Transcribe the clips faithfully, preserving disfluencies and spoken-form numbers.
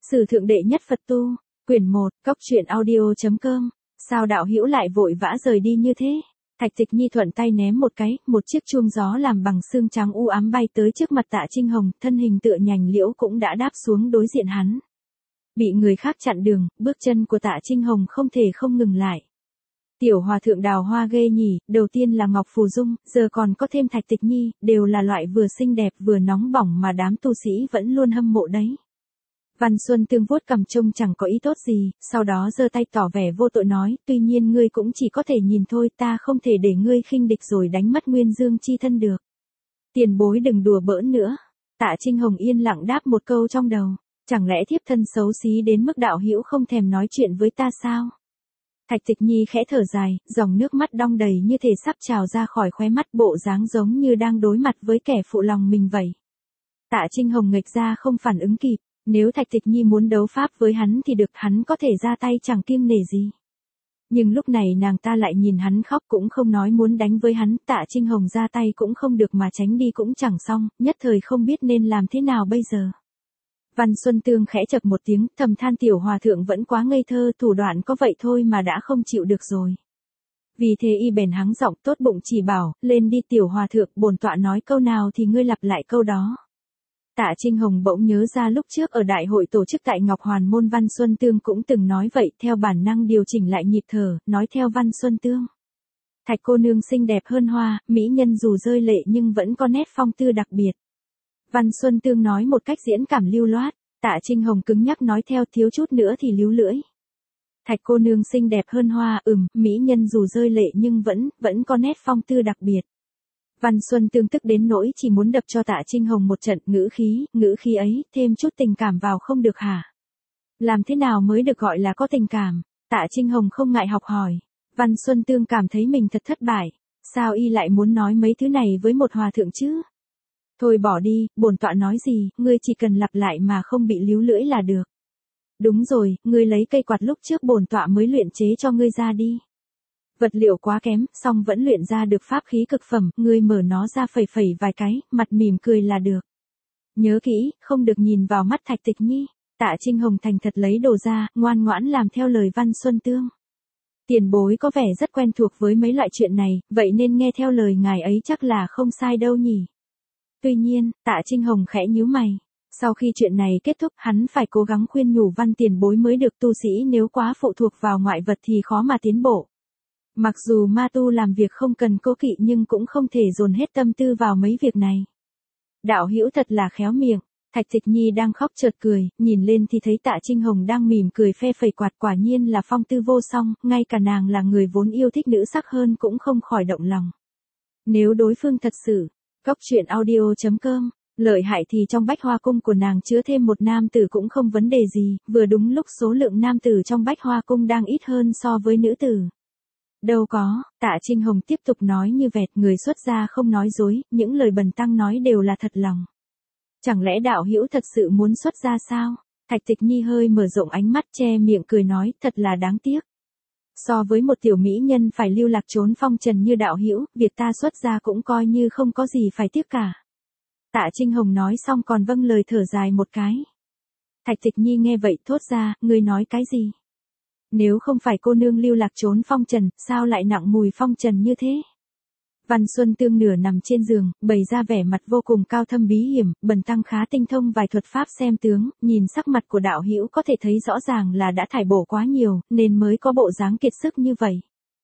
Sử thượng đệ nhất Phật tu, quyển một, cốc truyện audio.com, sao đạo hữu lại vội vã rời đi như thế? Thạch Tịch Nhi thuận tay ném một cái, một chiếc chuông gió làm bằng xương trắng u ám bay tới trước mặt Tạ Trinh Hồng, thân hình tựa nhành liễu cũng đã đáp xuống đối diện hắn. Bị người khác chặn đường, bước chân của Tạ Trinh Hồng không thể không ngừng lại. Tiểu hòa thượng đào hoa ghê nhỉ, đầu tiên là Ngọc Phù Dung, giờ còn có thêm Thạch Tịch Nhi, đều là loại vừa xinh đẹp vừa nóng bỏng mà đám tu sĩ vẫn luôn hâm mộ đấy. Văn Xuân Tương vuốt cằm trông chẳng có ý tốt gì, sau đó giơ tay tỏ vẻ vô tội nói, tuy nhiên ngươi cũng chỉ có thể nhìn thôi, ta không thể để ngươi khinh địch rồi đánh mất nguyên dương chi thân được. Tiền bối đừng đùa bỡn nữa. Tạ Trinh Hồng yên lặng đáp một câu trong đầu, chẳng lẽ thiếp thân xấu xí đến mức đạo hữu không thèm nói chuyện với ta sao? Thạch Tịch Nhi khẽ thở dài, dòng nước mắt đong đầy như thể sắp trào ra khỏi khóe mắt, bộ dáng giống như đang đối mặt với kẻ phụ lòng mình vậy. Tạ Trinh Hồng nghệch ra không phản ứng kịp. Nếu Thạch Tịch Nhi muốn đấu pháp với hắn thì được, hắn có thể ra tay chẳng kiêng nể gì. Nhưng lúc này nàng ta lại nhìn hắn khóc cũng không nói muốn đánh với hắn, Tạ Trinh Hồng ra tay cũng không được mà tránh đi cũng chẳng xong, nhất thời không biết nên làm thế nào bây giờ. Văn Xuân Tương khẽ chậc một tiếng, thầm than tiểu hòa thượng vẫn quá ngây thơ, thủ đoạn có vậy thôi mà đã không chịu được rồi. Vì thế y bèn hắng giọng tốt bụng chỉ bảo, lên đi tiểu hòa thượng, bổn tọa nói câu nào thì ngươi lặp lại câu đó. Tạ Trinh Hồng bỗng nhớ ra lúc trước ở đại hội tổ chức tại Ngọc Hoàn Môn, Văn Xuân Tương cũng từng nói vậy, theo bản năng điều chỉnh lại nhịp thở, nói theo Văn Xuân Tương. Thạch cô nương xinh đẹp hơn hoa, mỹ nhân dù rơi lệ nhưng vẫn có nét phong tư đặc biệt. Văn Xuân Tương nói một cách diễn cảm lưu loát, Tạ Trinh Hồng cứng nhắc nói theo, thiếu chút nữa thì líu lưỡi. Thạch cô nương xinh đẹp hơn hoa, ừm, mỹ nhân dù rơi lệ nhưng vẫn, vẫn có nét phong tư đặc biệt. Văn Xuân Tương tức đến nỗi chỉ muốn đập cho Tạ Trinh Hồng một trận, ngữ khí, ngữ khí ấy, thêm chút tình cảm vào không được hả? Làm thế nào mới được gọi là có tình cảm? Tạ Trinh Hồng không ngại học hỏi. Văn Xuân Tương cảm thấy mình thật thất bại. Sao y lại muốn nói mấy thứ này với một hòa thượng chứ? Thôi bỏ đi, bổn tọa nói gì, ngươi chỉ cần lặp lại mà không bị líu lưỡi là được. Đúng rồi, ngươi lấy cây quạt lúc trước bổn tọa mới luyện chế cho ngươi ra đi. Vật liệu quá kém, song vẫn luyện ra được pháp khí cực phẩm, ngươi mở nó ra phẩy phẩy vài cái, mặt mỉm cười là được. Nhớ kỹ, không được nhìn vào mắt Thạch Tịch Nhi. Tạ Trinh Hồng thành thật lấy đồ ra, ngoan ngoãn làm theo lời Văn Xuân Tương. Tiền bối có vẻ rất quen thuộc với mấy loại chuyện này, vậy nên nghe theo lời ngài ấy chắc là không sai đâu nhỉ. Tuy nhiên, Tạ Trinh Hồng khẽ nhíu mày. Sau khi chuyện này kết thúc, hắn phải cố gắng khuyên nhủ Văn tiền bối mới được, tu sĩ nếu quá phụ thuộc vào ngoại vật thì khó mà tiến bộ. Mặc dù ma tu làm việc không cần cố kỵ nhưng cũng không thể dồn hết tâm tư vào mấy việc này. Đạo hữu thật là khéo miệng. Thạch Tịch Nhi đang khóc chợt cười, nhìn lên thì thấy Tạ Trinh Hồng đang mỉm cười phe phẩy quạt, quả nhiên là phong tư vô song, ngay cả nàng là người vốn yêu thích nữ sắc hơn cũng không khỏi động lòng. Nếu đối phương thật sự, cốc truyện audio.com, lợi hại thì trong bách hoa cung của nàng chứa thêm một nam tử cũng không vấn đề gì, vừa đúng lúc số lượng nam tử trong bách hoa cung đang ít hơn so với nữ tử. Đâu có, Tạ Trinh Hồng tiếp tục nói như vẹt, người xuất gia không nói dối, những lời bần tăng nói đều là thật lòng. Chẳng lẽ đạo hữu thật sự muốn xuất gia sao? Thạch Tịch Nhi hơi mở rộng ánh mắt che miệng cười nói, thật là đáng tiếc. So với một tiểu mỹ nhân phải lưu lạc trốn phong trần như đạo hữu, việc ta xuất gia cũng coi như không có gì phải tiếc cả. Tạ Trinh Hồng nói xong còn vâng lời thở dài một cái. Thạch Tịch Nhi nghe vậy thốt ra, ngươi nói cái gì? Nếu không phải cô nương lưu lạc trốn phong trần, sao lại nặng mùi phong trần như thế? Văn Xuân Tương nửa nằm trên giường, bày ra vẻ mặt vô cùng cao thâm bí hiểm, bần tăng khá tinh thông vài thuật pháp xem tướng, nhìn sắc mặt của đạo hữu có thể thấy rõ ràng là đã thải bổ quá nhiều, nên mới có bộ dáng kiệt sức như vậy.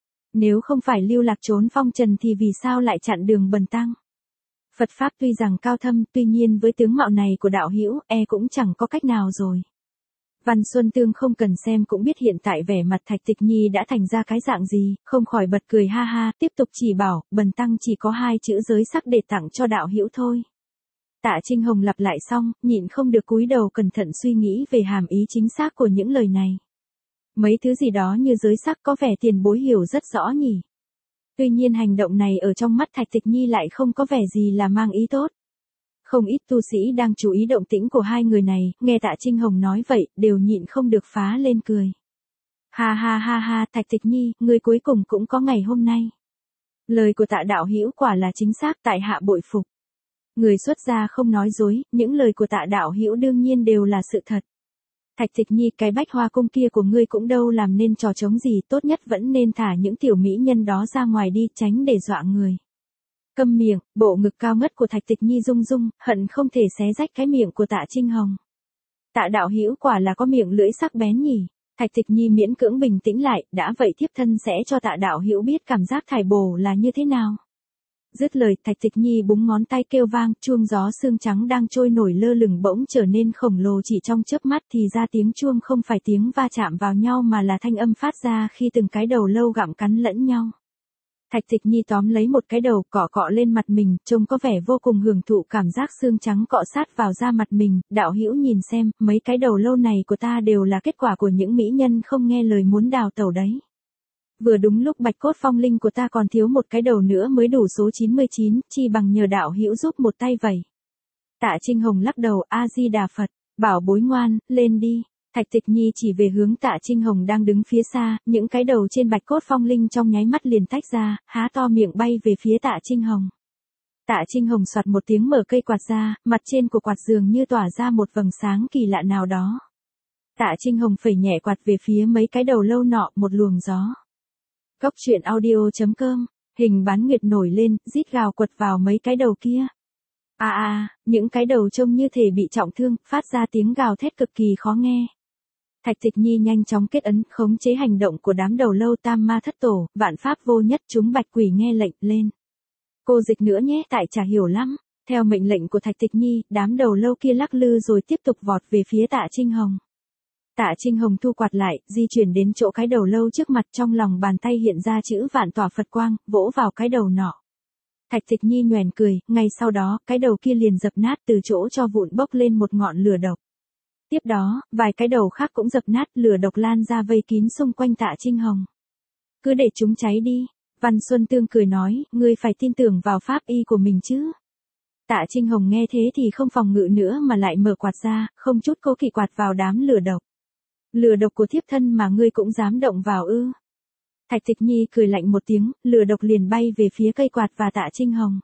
Nếu không phải lưu lạc trốn phong trần thì vì sao lại chặn đường bần tăng? Phật pháp tuy rằng cao thâm, tuy nhiên với tướng mạo này của đạo hữu, e cũng chẳng có cách nào rồi. Văn Xuân Tương không cần xem cũng biết hiện tại vẻ mặt Thạch Tịch Nhi đã thành ra cái dạng gì, không khỏi bật cười ha ha, tiếp tục chỉ bảo, bần tăng chỉ có hai chữ giới sắc để tặng cho đạo hữu thôi. Tạ Trinh Hồng lặp lại xong, nhịn không được cúi đầu cẩn thận suy nghĩ về hàm ý chính xác của những lời này. Mấy thứ gì đó như giới sắc có vẻ tiền bối hiểu rất rõ nhỉ. Tuy nhiên hành động này ở trong mắt Thạch Tịch Nhi lại không có vẻ gì là mang ý tốt. Không ít tu sĩ đang chú ý động tĩnh của hai người này, nghe Tạ Trinh Hồng nói vậy, đều nhịn không được phá lên cười. Ha ha ha ha, Thạch Tịch Nhi, ngươi cuối cùng cũng có ngày hôm nay. Lời của Tạ đạo hữu quả là chính xác, tại hạ bội phục. Người xuất gia không nói dối, những lời của Tạ đạo hữu đương nhiên đều là sự thật. Thạch Tịch Nhi, cái Bách Hoa Cung kia của ngươi cũng đâu làm nên trò trống gì, tốt nhất vẫn nên thả những tiểu mỹ nhân đó ra ngoài đi, tránh để dọa người. Câm miệng, bộ ngực cao ngất của Thạch Tịch Nhi rung rung, hận không thể xé rách cái miệng của Tạ Trinh Hồng. Tạ đạo hữu quả là có miệng lưỡi sắc bén nhỉ. Thạch Tịch Nhi miễn cưỡng bình tĩnh lại, đã vậy thiếp thân sẽ cho Tạ đạo hữu biết cảm giác thải bổ là như thế nào. Dứt lời, Thạch Tịch Nhi búng ngón tay kêu vang, chuông gió xương trắng đang trôi nổi lơ lửng bỗng trở nên khổng lồ chỉ trong chớp mắt, thì ra tiếng chuông không phải tiếng va chạm vào nhau mà là thanh âm phát ra khi từng cái đầu lâu gặm cắn lẫn nhau. Thạch Tịch Nhi tóm lấy một cái đầu, cọ cọ lên mặt mình, trông có vẻ vô cùng hưởng thụ cảm giác xương trắng cọ sát vào da mặt mình. Đạo hữu nhìn xem, mấy cái đầu lâu này của ta đều là kết quả của những mỹ nhân không nghe lời muốn đào tẩu đấy. Vừa đúng lúc bạch cốt phong linh của ta còn thiếu một cái đầu nữa mới đủ số chín mươi chín, chi bằng nhờ đạo hữu giúp một tay vậy. Tạ Trinh Hồng lắc đầu, A Di Đà Phật, bảo bối ngoan, lên đi. Thạch Tịch Nhi chỉ về hướng Tạ Trinh Hồng đang đứng phía xa, những cái đầu trên bạch cốt phong linh trong nháy mắt liền tách ra, há to miệng bay về phía Tạ Trinh Hồng. Tạ Trinh Hồng soạt một tiếng mở cây quạt ra, mặt trên của quạt dường như tỏa ra một vầng sáng kỳ lạ nào đó. Tạ Trinh Hồng phẩy nhẹ quạt về phía mấy cái đầu lâu nọ, một luồng gió. Cốc truyện audio chấm com, hình bán nguyệt nổi lên, rít gào quật vào mấy cái đầu kia. À à, những cái đầu trông như thể bị trọng thương, phát ra tiếng gào thét cực kỳ khó nghe. Thạch Tịch Nhi nhanh chóng kết ấn, khống chế hành động của đám đầu lâu tam ma thất tổ, vạn pháp vô nhất, chúng bạch quỷ nghe lệnh, lên. Cô dịch nữa nhé, tại chả hiểu lắm. Theo mệnh lệnh của Thạch Tịch Nhi, đám đầu lâu kia lắc lư rồi tiếp tục vọt về phía Tạ Trinh Hồng. Tạ Trinh Hồng thu quạt lại, di chuyển đến chỗ cái đầu lâu trước mặt, trong lòng bàn tay hiện ra chữ vạn tỏa Phật quang, vỗ vào cái đầu nọ. Thạch Tịch Nhi nhoẻn cười, ngay sau đó, cái đầu kia liền dập nát, từ chỗ cho vụn bốc lên một ngọn lửa độc. Tiếp đó, vài cái đầu khác cũng dập nát, lửa độc lan ra vây kín xung quanh Tạ Trinh Hồng. Cứ để chúng cháy đi. Văn Xuân Tương cười nói, ngươi phải tin tưởng vào pháp y của mình chứ. Tạ Trinh Hồng nghe thế thì không phòng ngự nữa mà lại mở quạt ra, không chút cố kỵ quạt vào đám lửa độc. Lửa độc của thiếp thân mà ngươi cũng dám động vào ư? Thạch Tịch Nhi cười lạnh một tiếng, lửa độc liền bay về phía cây quạt và Tạ Trinh Hồng.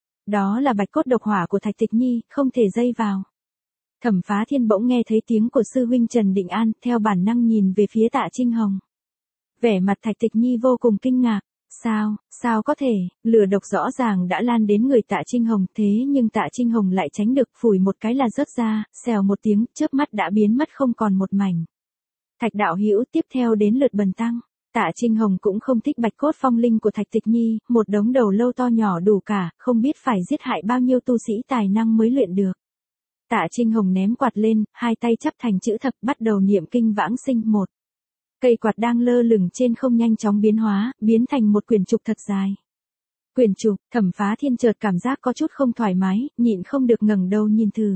Đó là bạch cốt độc hỏa của Thạch Tịch Nhi, không thể dây vào. Thẩm Phá Thiên bỗng nghe thấy tiếng của sư huynh Trần Định An, theo bản năng nhìn về phía Tạ Trinh Hồng. Vẻ mặt Thạch Tịch Nhi vô cùng kinh ngạc. Sao, sao có thể, lửa độc rõ ràng đã lan đến người Tạ Trinh Hồng, thế nhưng Tạ Trinh Hồng lại tránh được, phủi một cái là rớt ra, xèo một tiếng, chớp mắt đã biến mất không còn một mảnh. Thạch đạo hữu, tiếp theo đến lượt Bần tăng. Tạ Trinh Hồng cũng không thích bạch cốt phong linh của Thạch Tịch Nhi, một đống đầu lâu to nhỏ đủ cả, không biết phải giết hại bao nhiêu tu sĩ tài năng mới luyện được. Tạ Trinh Hồng ném quạt lên, hai tay chắp thành chữ thập, bắt đầu niệm kinh vãng sinh một. Cây quạt đang lơ lửng trên không nhanh chóng biến hóa, biến thành một quyển trục thật dài. Quyển trục, Thẩm Phá Thiên chợt cảm giác có chút không thoải mái, nhịn không được ngẩng đầu nhìn thử.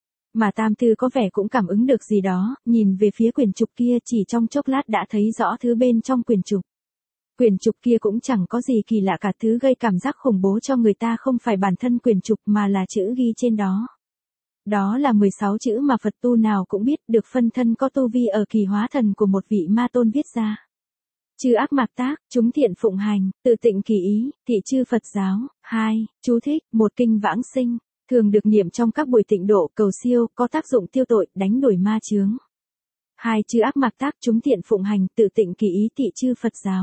Mà Tam Thư có vẻ cũng cảm ứng được gì đó, nhìn về phía quyển trục kia, chỉ trong chốc lát đã thấy rõ thứ bên trong quyển trục. Quyển trục kia cũng chẳng có gì kỳ lạ cả, thứ gây cảm giác khủng bố cho người ta không phải bản thân quyển trục mà là chữ ghi trên đó. Đó là mười sáu chữ mà Phật tu nào cũng biết, được phân thân có tu vi ở kỳ hóa thần của một vị ma tôn viết ra. Chư ác mạc tác, chúng thiện phụng hành, tự tịnh kỳ ý, thị chư Phật giáo. Hai, chú thích, một kinh vãng sinh, thường được niệm trong các buổi tịnh độ cầu siêu, có tác dụng tiêu tội, đánh đuổi ma chướng. Hai, chư ác mạc tác, chúng thiện phụng hành, tự tịnh kỳ ý, thị chư Phật giáo.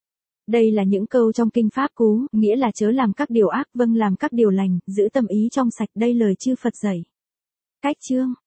Đây là những câu trong kinh Pháp Cú, nghĩa là chớ làm các điều ác, vâng làm các điều lành, giữ tâm ý trong sạch, đây lời chư Phật dạy. Cách chương